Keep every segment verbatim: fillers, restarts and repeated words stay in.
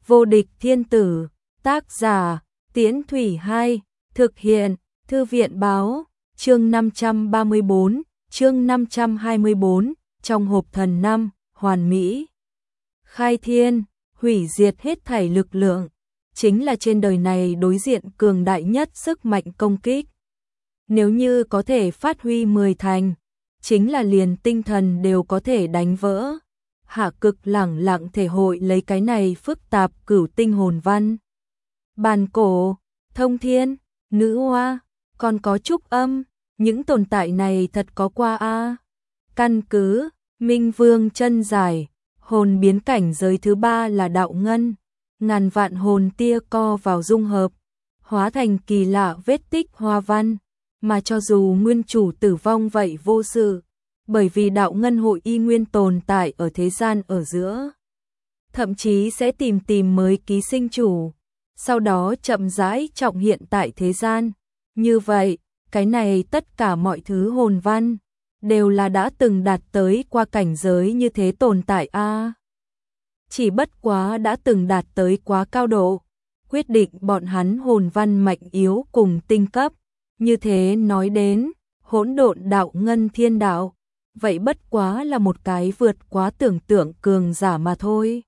Vô địch thiên tử, tác giả, Tiễn Thủy hai, thực hiện, Thư viện báo, chương năm trăm ba mươi bốn, chương năm trăm hai mươi bốn, trong hộp thần năm, hoàn mỹ. Khai thiên, hủy diệt hết thảy lực lượng, chính là trên đời này đối diện cường đại nhất sức mạnh công kích. Nếu như có thể phát huy mười thành, chính là liền tinh thần đều có thể đánh vỡ. Hạ Cực lẳng lặng thể hội lấy cái này phức tạp cửu tinh hồn văn. Bàn cổ, thông thiên, nữ hoa, còn có trúc âm, những tồn tại này thật có qua a. Căn cứ, Minh Vương chân giải, hồn biến cảnh giới thứ ba là đạo ngân, ngàn vạn hồn tia co vào dung hợp, hóa thành kỳ lạ vết tích hoa văn, mà cho dù nguyên chủ tử vong vậy vô sự. Bởi vì đạo ngân hội y nguyên tồn tại ở thế gian ở giữa. Thậm chí sẽ tìm tìm mới ký sinh chủ, sau đó chậm rãi trọng hiện tại thế gian. Như vậy, cái này tất cả mọi thứ hồn văn, đều là đã từng đạt tới qua cảnh giới như thế tồn tại a. À, chỉ bất quá đã từng đạt tới quá cao độ, quyết định bọn hắn hồn văn mạnh yếu cùng tinh cấp. Như thế nói đến, hỗn độn đạo ngân thiên đạo, vậy bất quá là một cái vượt quá tưởng tượng cường giả mà thôi.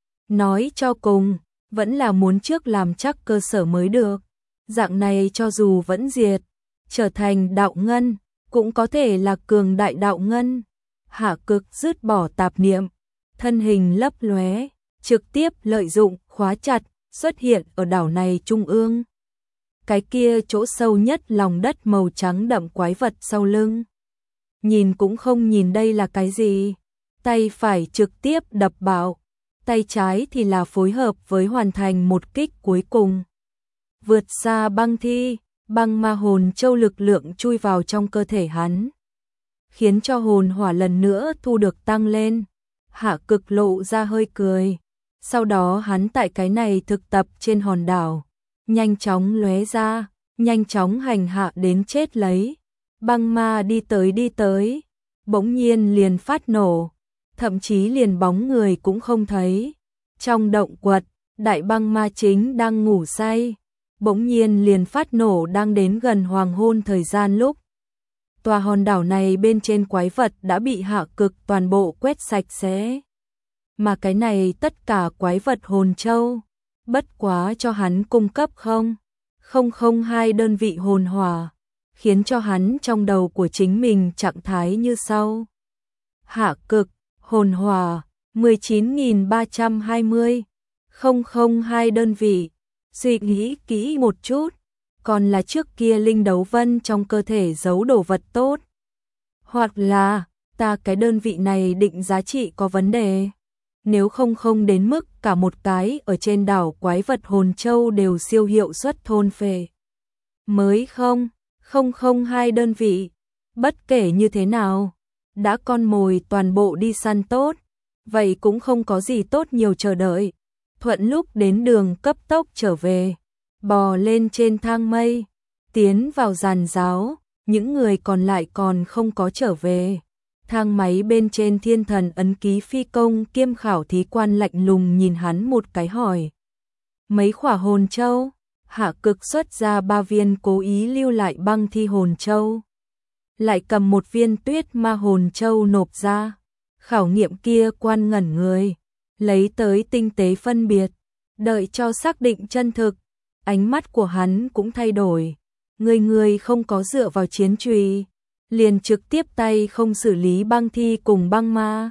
Nói cho cùng, vẫn là muốn trước làm chắc cơ sở mới được. Dạng này cho dù vẫn diệt, trở thành đạo ngân, cũng có thể là cường đại đạo ngân. Hạ Cực dứt bỏ tạp niệm, thân hình lấp lóe, trực tiếp lợi dụng khóa chặt, xuất hiện ở đảo này trung ương. Cái kia chỗ sâu nhất lòng đất màu trắng đậm quái vật sau lưng. Nhìn cũng không nhìn đây là cái gì, tay phải trực tiếp đập bạo, tay trái thì là phối hợp với hoàn thành một kích cuối cùng. Vượt xa băng thi, băng ma hồn châu lực lượng chui vào trong cơ thể hắn, khiến cho hồn hỏa lần nữa thu được tăng lên. Hạ Cực lộ ra hơi cười, sau đó hắn tại cái này thực tập trên hòn đảo, nhanh chóng lóe ra, nhanh chóng hành hạ đến chết lấy. Băng ma đi tới đi tới, bỗng nhiên liền phát nổ, thậm chí liền bóng người cũng không thấy. Trong động quật, đại băng ma chính đang ngủ say, bỗng nhiên liền phát nổ đang đến gần hoàng hôn thời gian lúc. Tòa hòn đảo này bên trên quái vật đã bị Hạ Cực toàn bộ quét sạch sẽ. Mà cái này tất cả quái vật hồn châu, bất quá cho hắn cung cấp không, không không hai đơn vị hồn hỏa, khiến cho hắn trong đầu của chính mình trạng thái như sau. Hạ Cực, hồn hỏa, mười chín nghìn ba trăm hai mươi, không không hai đơn vị. Suy nghĩ kỹ một chút, còn là trước kia linh đấu vân trong cơ thể giấu đồ vật tốt. Hoặc là, ta cái đơn vị này định giá trị có vấn đề. Nếu không không đến mức cả một cái ở trên đảo quái vật hồn châu đều siêu hiệu suất thôn phệ. Mới không, không không hai đơn vị. Bất kể như thế nào, đã con mồi toàn bộ đi săn tốt, vậy cũng không có gì tốt nhiều chờ đợi. Thuận lúc đến đường cấp tốc trở về, bò lên trên thang mây, tiến vào giàn giáo, những người còn lại còn không có trở về. Thang máy bên trên thiên thần ấn ký phi công kiêm khảo thí quan lạnh lùng nhìn hắn một cái hỏi. Mấy khỏa hồn châu? Hạ Cực xuất ra ba viên cố ý lưu lại băng thi hồn châu. Lại cầm một viên tuyết ma hồn châu nộp ra. Khảo nghiệm kia quan ngẩn người, lấy tới tinh tế phân biệt, đợi cho xác định chân thực. Ánh mắt của hắn cũng thay đổi. Người người không có dựa vào chiến chùy, liền trực tiếp tay không xử lý băng thi cùng băng ma.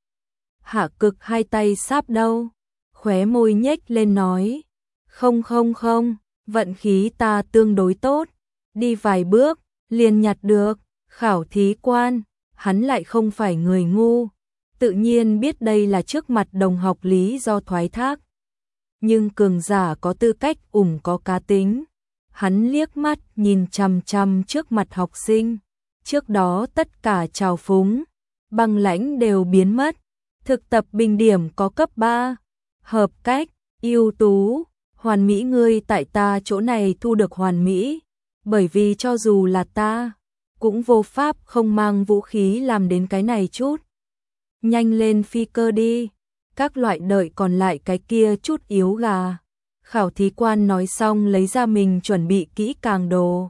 Hạ Cực hai tay sáp đâu, khóe môi nhếch lên nói. Không không không, vận khí ta tương đối tốt, đi vài bước, liền nhặt được. Khảo thí quan, hắn lại không phải người ngu, tự nhiên biết đây là trước mặt đồng học lý do thoái thác. Nhưng cường giả có tư cách ủng có cá tính. Hắn liếc mắt nhìn chằm chằm trước mặt học sinh, trước đó tất cả trào phúng, băng lãnh đều biến mất. Thực tập bình điểm có cấp ba, hợp cách, ưu tú, hoàn mỹ. Ngươi tại ta chỗ này thu được hoàn mỹ, bởi vì cho dù là ta, cũng vô pháp không mang vũ khí làm đến cái này chút. Nhanh lên phi cơ đi, các loại đợi còn lại cái kia chút yếu gà. Khảo thí quan nói xong lấy ra mình chuẩn bị kỹ càng đồ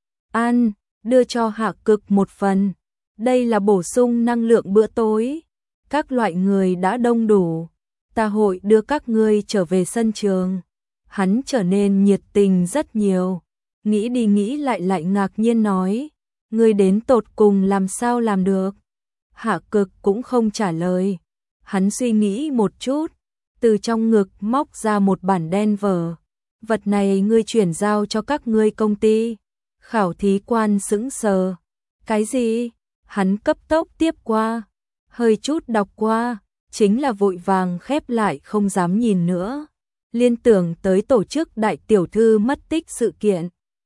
ăn, đưa cho Hạ Cực một phần. Đây là bổ sung năng lượng bữa tối. Các loại người đã đông đủ, ta hội đưa các ngươi trở về sân trường. Hắn trở nên nhiệt tình rất nhiều, nghĩ đi nghĩ lại lại ngạc nhiên nói, ngươi đến tột cùng làm sao làm được? Hạ Cực cũng không trả lời, hắn suy nghĩ một chút, từ trong ngực móc ra một bản đen vở. Vật này ngươi chuyển giao cho các ngươi công ty. Khảo thí quan sững sờ. Cái gì? Hắn cấp tốc tiếp qua, hơi chút đọc qua, chính là vội vàng khép lại không dám nhìn nữa. Liên tưởng tới tổ chức đại tiểu thư mất tích sự kiện.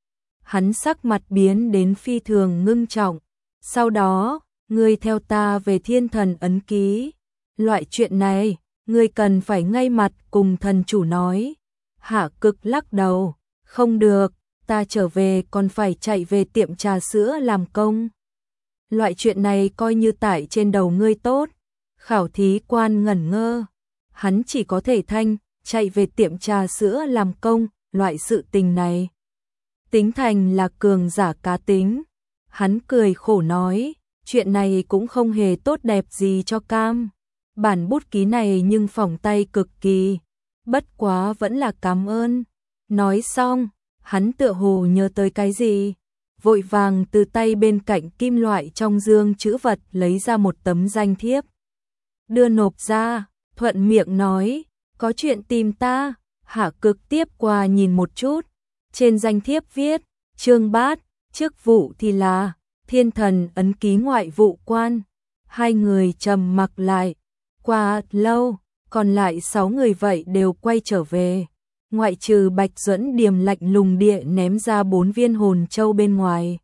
Hắn sắc mặt biến đến phi thường ngưng trọng. Sau đó, ngươi theo ta về Thiên Thần ấn ký. Loại chuyện này, ngươi cần phải ngay mặt cùng thần chủ nói. Hạ Cực lắc đầu, không được, ta trở về còn phải chạy về tiệm trà sữa làm công. Loại chuyện này coi như tải trên đầu ngươi tốt. Khảo thí quan ngẩn ngơ, hắn chỉ có thể thanh, chạy về tiệm trà sữa làm công, loại sự tình này. Tính thành là cường giả cá tính. Hắn cười khổ nói, chuyện này cũng không hề tốt đẹp gì cho Cam. Bản bút ký này nhưng phỏng tay cực kỳ, bất quá vẫn là cảm ơn. Nói xong, hắn tựa hồ nhớ tới cái gì, vội vàng từ tay bên cạnh kim loại trong dương trữ vật lấy ra một tấm danh thiếp. Đưa nộp ra, thuận miệng nói, có chuyện tìm ta. Hạ Cực tiếp qua nhìn một chút, trên danh thiếp viết, Trương Bát, chức vụ thì là Thiên Thần ấn ký ngoại vụ quan. Hai người trầm mặc lại, qua lâu, còn lại sáu người vậy đều quay trở về. Ngoại trừ Bạch Duẫn Điềm lạnh lùng địa ném ra bốn viên hồn châu bên ngoài.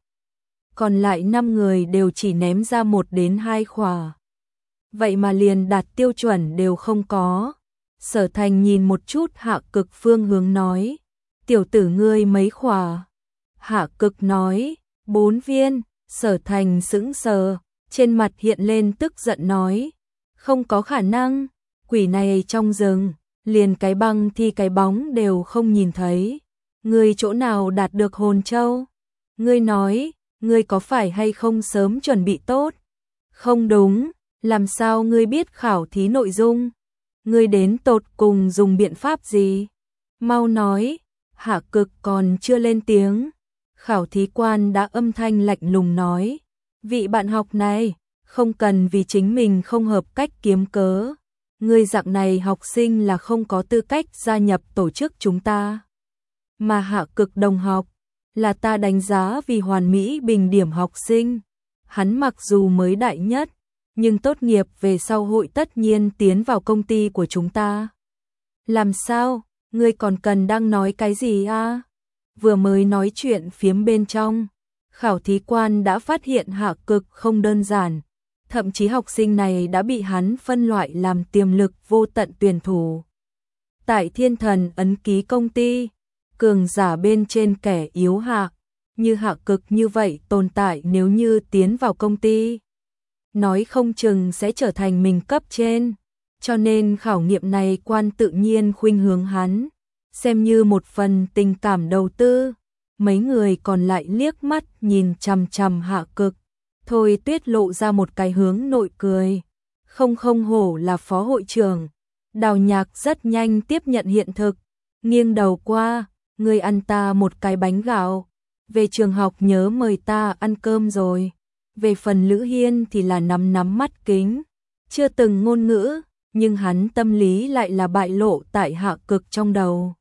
Còn lại năm người đều chỉ ném ra một đến hai khỏa. Vậy mà liền đạt tiêu chuẩn đều không có. Sở Thành nhìn một chút Hạ Cực phương hướng nói, tiểu tử ngươi mấy khỏa? Hạ Cực nói, bốn viên. Sở Thành sững sờ, trên mặt hiện lên tức giận nói, không có khả năng, quỷ này trong rừng, liền cái băng thi cái bóng đều không nhìn thấy. Ngươi chỗ nào đạt được hồn châu? Ngươi nói, ngươi có phải hay không sớm chuẩn bị tốt? Không đúng, làm sao ngươi biết khảo thí nội dung? Ngươi đến tột cùng dùng biện pháp gì? Mau nói. Hạ Cực còn chưa lên tiếng, khảo thí quan đã âm thanh lạnh lùng nói, vị bạn học này, không cần vì chính mình không hợp cách kiếm cớ. Ngươi dạng này học sinh là không có tư cách gia nhập tổ chức chúng ta. Mà Hạ Cực đồng học, là ta đánh giá vì hoàn mỹ bình điểm học sinh. Hắn mặc dù mới đại nhất, nhưng tốt nghiệp về sau hội tất nhiên tiến vào công ty của chúng ta. Làm sao, ngươi còn cần đang nói cái gì à? Vừa mới nói chuyện phiếm bên trong, khảo thí quan đã phát hiện Hạ Cực không đơn giản. Thậm chí học sinh này đã bị hắn phân loại làm tiềm lực vô tận tuyển thủ. Tại Thiên Thần ấn ký công ty, cường giả bên trên kẻ yếu hạ, như Hạ Cực như vậy tồn tại nếu như tiến vào công ty, nói không chừng sẽ trở thành mình cấp trên. Cho nên khảo nghiệm này quan tự nhiên khuynh hướng hắn, xem như một phần tình cảm đầu tư. Mấy người còn lại liếc mắt nhìn chằm chằm Hạ Cực. Thôi Tuyết lộ ra một cái hướng nội cười. Không không hổ là phó hội trưởng. Đào Nhạc rất nhanh tiếp nhận hiện thực, nghiêng đầu qua, ngươi ăn ta một cái bánh gạo. Về trường học nhớ mời ta ăn cơm rồi. Về phần Lữ Hiên thì là nắm nắm mắt kính, chưa từng ngôn ngữ, nhưng hắn tâm lý lại là bại lộ tại Hạ Cực trong đầu.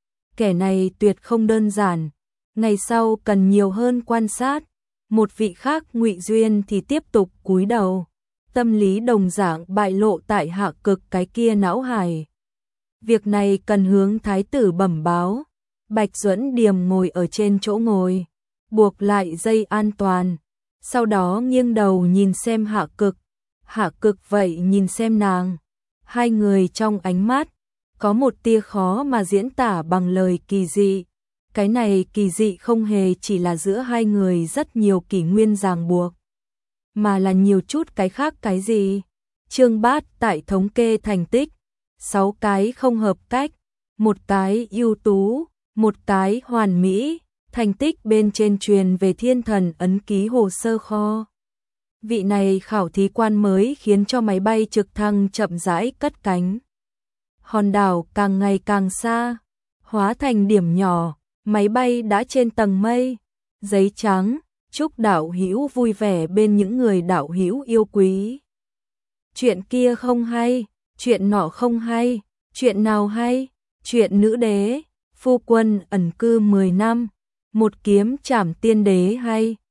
Kẻ này tuyệt không đơn giản, ngày sau cần nhiều hơn quan sát. Một vị khác Ngụy Duyên thì tiếp tục cúi đầu, tâm lý đồng dạng bại lộ tại Hạ Cực cái kia não hải. Việc này cần hướng thái tử bẩm báo. Bạch Duẫn Điềm ngồi ở trên chỗ ngồi, buộc lại dây an toàn, sau đó nghiêng đầu nhìn xem Hạ Cực. Hạ Cực vậy nhìn xem nàng. Hai người trong ánh mắt có một tia khó mà diễn tả bằng lời kỳ dị. Cái này kỳ dị không hề chỉ là giữa hai người rất nhiều kỷ nguyên ràng buộc, mà là nhiều chút cái khác. Cái gì? Trương Bát tại thống kê thành tích, sáu cái không hợp cách, một cái ưu tú, một cái hoàn mỹ, thành tích bên trên truyền về thiên thần ấn ký hồ sơ kho. Vị này khảo thí quan mới khiến cho máy bay trực thăng chậm rãi cất cánh. Hòn đảo càng ngày càng xa, hóa thành điểm nhỏ, máy bay đã trên tầng mây. Giấy trắng, chúc đạo hữu vui vẻ bên những người đạo hữu yêu quý. Chuyện kia không hay, chuyện nọ không hay, chuyện nào hay? Chuyện nữ đế, phu quân ẩn cư mười năm, một kiếm trảm tiên đế hay.